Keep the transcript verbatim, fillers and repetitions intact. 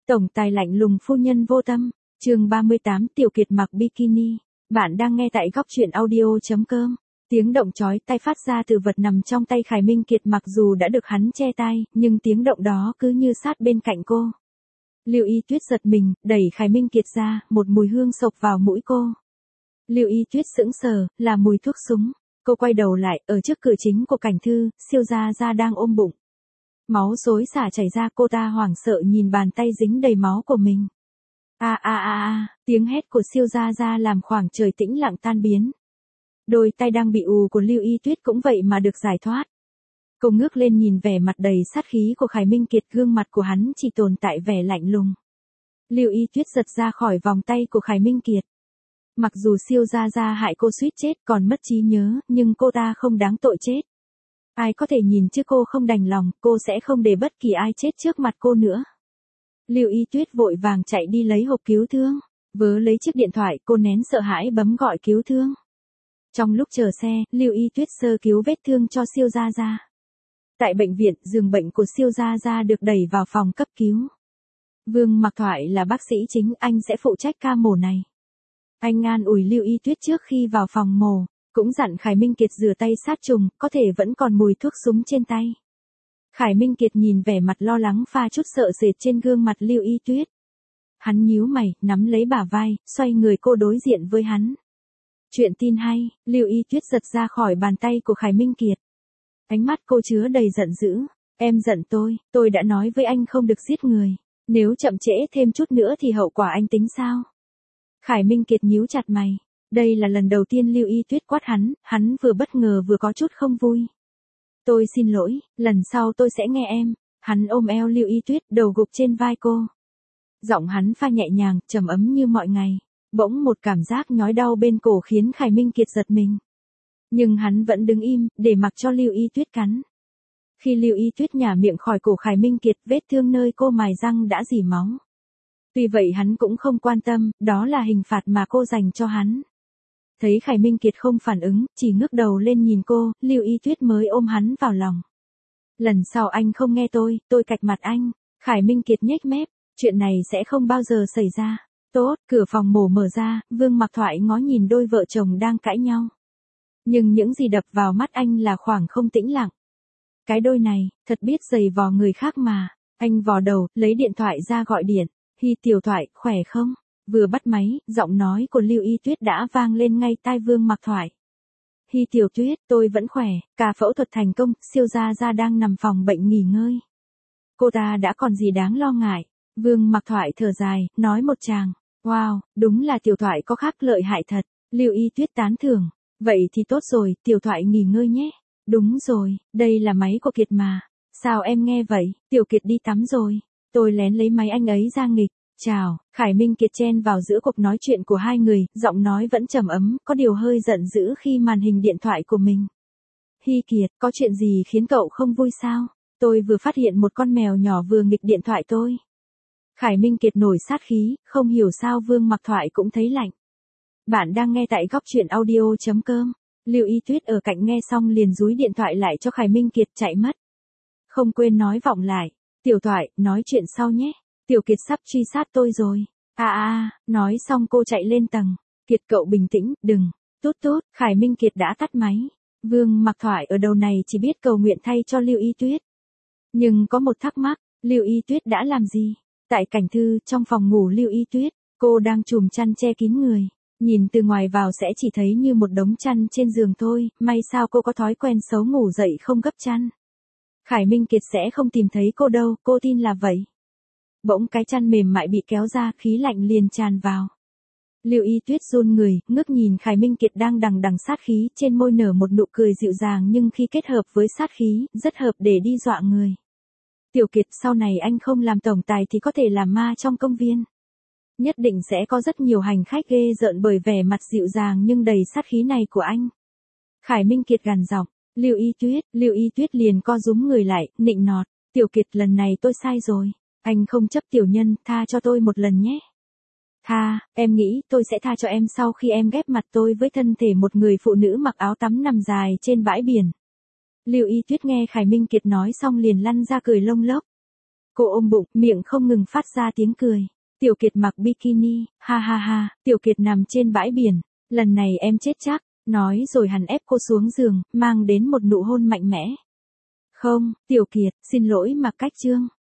Tổng tài lạnh lùng phu nhân vô tâm, chương ba mươi tám Tiểu Kiệt mặc bikini. Bạn đang nghe tại góc truyện audio chấm com. Tiếng động chói tai phát ra từ vật nằm trong tay Khải Minh Kiệt, mặc dù đã được hắn che tai, nhưng tiếng động đó cứ như sát bên cạnh cô. Lưu Y Tuyết giật mình, đẩy Khải Minh Kiệt ra, một mùi hương xộc vào mũi cô. Lưu Y Tuyết sững sờ, là mùi thuốc súng. Cô quay đầu lại, ở trước cửa chính của Cảnh Thư, Siêu Gia Gia đang ôm bụng. Máu xối xả chảy ra, cô ta hoảng sợ nhìn bàn tay dính đầy máu của mình. A a a a, tiếng hét của Siêu Gia Gia làm khoảng trời tĩnh lặng tan biến. Đôi tay đang bị ù của Lưu Y Tuyết cũng vậy mà được giải thoát. Cô ngước lên nhìn vẻ mặt đầy sát khí của Khải Minh Kiệt, gương mặt của hắn chỉ tồn tại vẻ lạnh lùng. Lưu Y Tuyết giật ra khỏi vòng tay của Khải Minh Kiệt. Mặc dù Siêu Gia Gia hại cô suýt chết còn mất trí nhớ, nhưng cô ta không đáng tội chết. Ai có thể nhìn chứ cô không đành lòng, cô sẽ không để bất kỳ ai chết trước mặt cô nữa. Lưu Y Tuyết vội vàng chạy đi lấy hộp cứu thương, vớ lấy chiếc điện thoại, cô nén sợ hãi bấm gọi cứu thương. Trong lúc chờ xe, Lưu Y Tuyết sơ cứu vết thương cho Siêu Gia Gia. Tại bệnh viện, giường bệnh của Siêu Gia Gia được đẩy vào phòng cấp cứu. Vương Mặc Thoại là bác sĩ chính, anh sẽ phụ trách ca mổ này. Anh an ủi Lưu Y Tuyết trước khi vào phòng mổ, cũng dặn Khải Minh Kiệt rửa tay sát trùng, có thể vẫn còn mùi thuốc súng trên tay. Khải Minh Kiệt nhìn vẻ mặt lo lắng pha chút sợ sệt trên gương mặt Lưu Y Tuyết. Hắn nhíu mày, nắm lấy bả vai, xoay người cô đối diện với hắn. Chuyện tin hay, Lưu Y Tuyết giật ra khỏi bàn tay của Khải Minh Kiệt. Ánh mắt cô chứa đầy giận dữ. Em giận tôi, tôi đã nói với anh không được giết người. Nếu chậm trễ thêm chút nữa thì hậu quả anh tính sao? Khải Minh Kiệt nhíu chặt mày. Đây là lần đầu tiên Lưu Y Tuyết quát hắn, hắn vừa bất ngờ vừa có chút không vui. Tôi xin lỗi, lần sau tôi sẽ nghe em. Hắn ôm eo Lưu Y Tuyết, đầu gục trên vai cô. Giọng hắn pha nhẹ nhàng, trầm ấm như mọi ngày. Bỗng một cảm giác nhói đau bên cổ khiến Khải Minh Kiệt giật mình. Nhưng hắn vẫn đứng im, để mặc cho Lưu Y Tuyết cắn. Khi Lưu Y Tuyết nhả miệng khỏi cổ Khải Minh Kiệt, vết thương nơi cô mài răng đã rỉ máu. Tuy vậy hắn cũng không quan tâm, đó là hình phạt mà cô dành cho hắn. Thấy Khải Minh Kiệt không phản ứng, chỉ ngước đầu lên nhìn cô, Lưu Y Tuyết mới ôm hắn vào lòng. Lần sau anh không nghe tôi, tôi cạch mặt anh. Khải Minh Kiệt nhếch mép, chuyện này sẽ không bao giờ xảy ra. Tốt, cửa phòng mổ mở ra, Vương Mặc Thoại ngó nhìn đôi vợ chồng đang cãi nhau. Nhưng những gì đập vào mắt anh là khoảng không tĩnh lặng. Cái đôi này, thật biết giày vò người khác mà. Anh vò đầu, lấy điện thoại ra gọi điện. Hi Tiểu Thoại, khỏe không? Vừa bắt máy, giọng nói của Lưu Y Tuyết đã vang lên ngay tai Vương Mặc Thoại. Hi Tiểu Tuyết, tôi vẫn khỏe, cả phẫu thuật thành công, Siêu Gia Gia đang nằm phòng bệnh nghỉ ngơi. Cô ta đã còn gì đáng lo ngại. Vương Mặc Thoại thở dài, nói một tràng. Wow, đúng là Tiểu Thoại có khác lợi hại thật. Lưu Y Tuyết tán thưởng. Vậy thì tốt rồi, Tiểu Thoại nghỉ ngơi nhé. Đúng rồi, đây là máy của Kiệt mà. Sao em nghe vậy? Tiểu Kiệt đi tắm rồi. Tôi lén lấy máy anh ấy ra nghịch. Chào, Khải Minh Kiệt chen vào giữa cuộc nói chuyện của hai người, giọng nói vẫn trầm ấm, có điều hơi giận dữ khi màn hình điện thoại của mình. Hi Kiệt, có chuyện gì khiến cậu không vui sao? Tôi vừa phát hiện một con mèo nhỏ vừa nghịch điện thoại tôi. Khải Minh Kiệt nổi sát khí, không hiểu sao Vương Mặc Thoại cũng thấy lạnh. Bạn đang nghe tại góc truyện audio chấm com. Lưu Y Tuyết ở cạnh nghe xong liền dúi điện thoại lại cho Khải Minh Kiệt, chạy mất. Không quên nói vọng lại. Tiểu Thoại, nói chuyện sau nhé. Tiểu Kiệt sắp truy sát tôi rồi. À à, nói xong cô chạy lên tầng. Kiệt cậu bình tĩnh, đừng. Tốt tốt, Khải Minh Kiệt đã tắt máy. Vương Mặc Thoại ở đầu này chỉ biết cầu nguyện thay cho Lưu Y Tuyết. Nhưng có một thắc mắc, Lưu Y Tuyết đã làm gì? Tại Cảnh Thư, trong phòng ngủ Lưu Y Tuyết, cô đang trùm chăn che kín người. Nhìn từ ngoài vào sẽ chỉ thấy như một đống chăn trên giường thôi, may sao cô có thói quen xấu ngủ dậy không gấp chăn. Khải Minh Kiệt sẽ không tìm thấy cô đâu, cô tin là vậy. Bỗng cái chăn mềm mại bị kéo ra, khí lạnh liền tràn vào. Lưu Y Tuyết run người, ngước nhìn Khải Minh Kiệt đang đằng đằng sát khí, trên môi nở một nụ cười dịu dàng nhưng khi kết hợp với sát khí, rất hợp để đi dọa người. Tiểu Kiệt, sau này anh không làm tổng tài thì có thể làm ma trong công viên. Nhất định sẽ có rất nhiều hành khách ghê rợn bởi vẻ mặt dịu dàng nhưng đầy sát khí này của anh. Khải Minh Kiệt gằn giọng. Lưu Y Tuyết, Lưu Y Tuyết liền co rúm người lại, nịnh nọt. Tiểu Kiệt, lần này tôi sai rồi. Anh không chấp tiểu nhân, tha cho tôi một lần nhé. Tha, em nghĩ tôi sẽ tha cho em sau khi em ghép mặt tôi với thân thể một người phụ nữ mặc áo tắm nằm dài trên bãi biển. Lưu Y Tuyết nghe Khải Minh Kiệt nói xong liền lăn ra cười lông lốc. Cô ôm bụng, miệng không ngừng phát ra tiếng cười. Tiểu Kiệt mặc bikini, ha ha ha, Tiểu Kiệt nằm trên bãi biển, lần này em chết chắc, nói rồi hắn ép cô xuống giường, mang đến một nụ hôn mạnh mẽ. Không, Tiểu Kiệt, xin lỗi Mạc Cách Trương.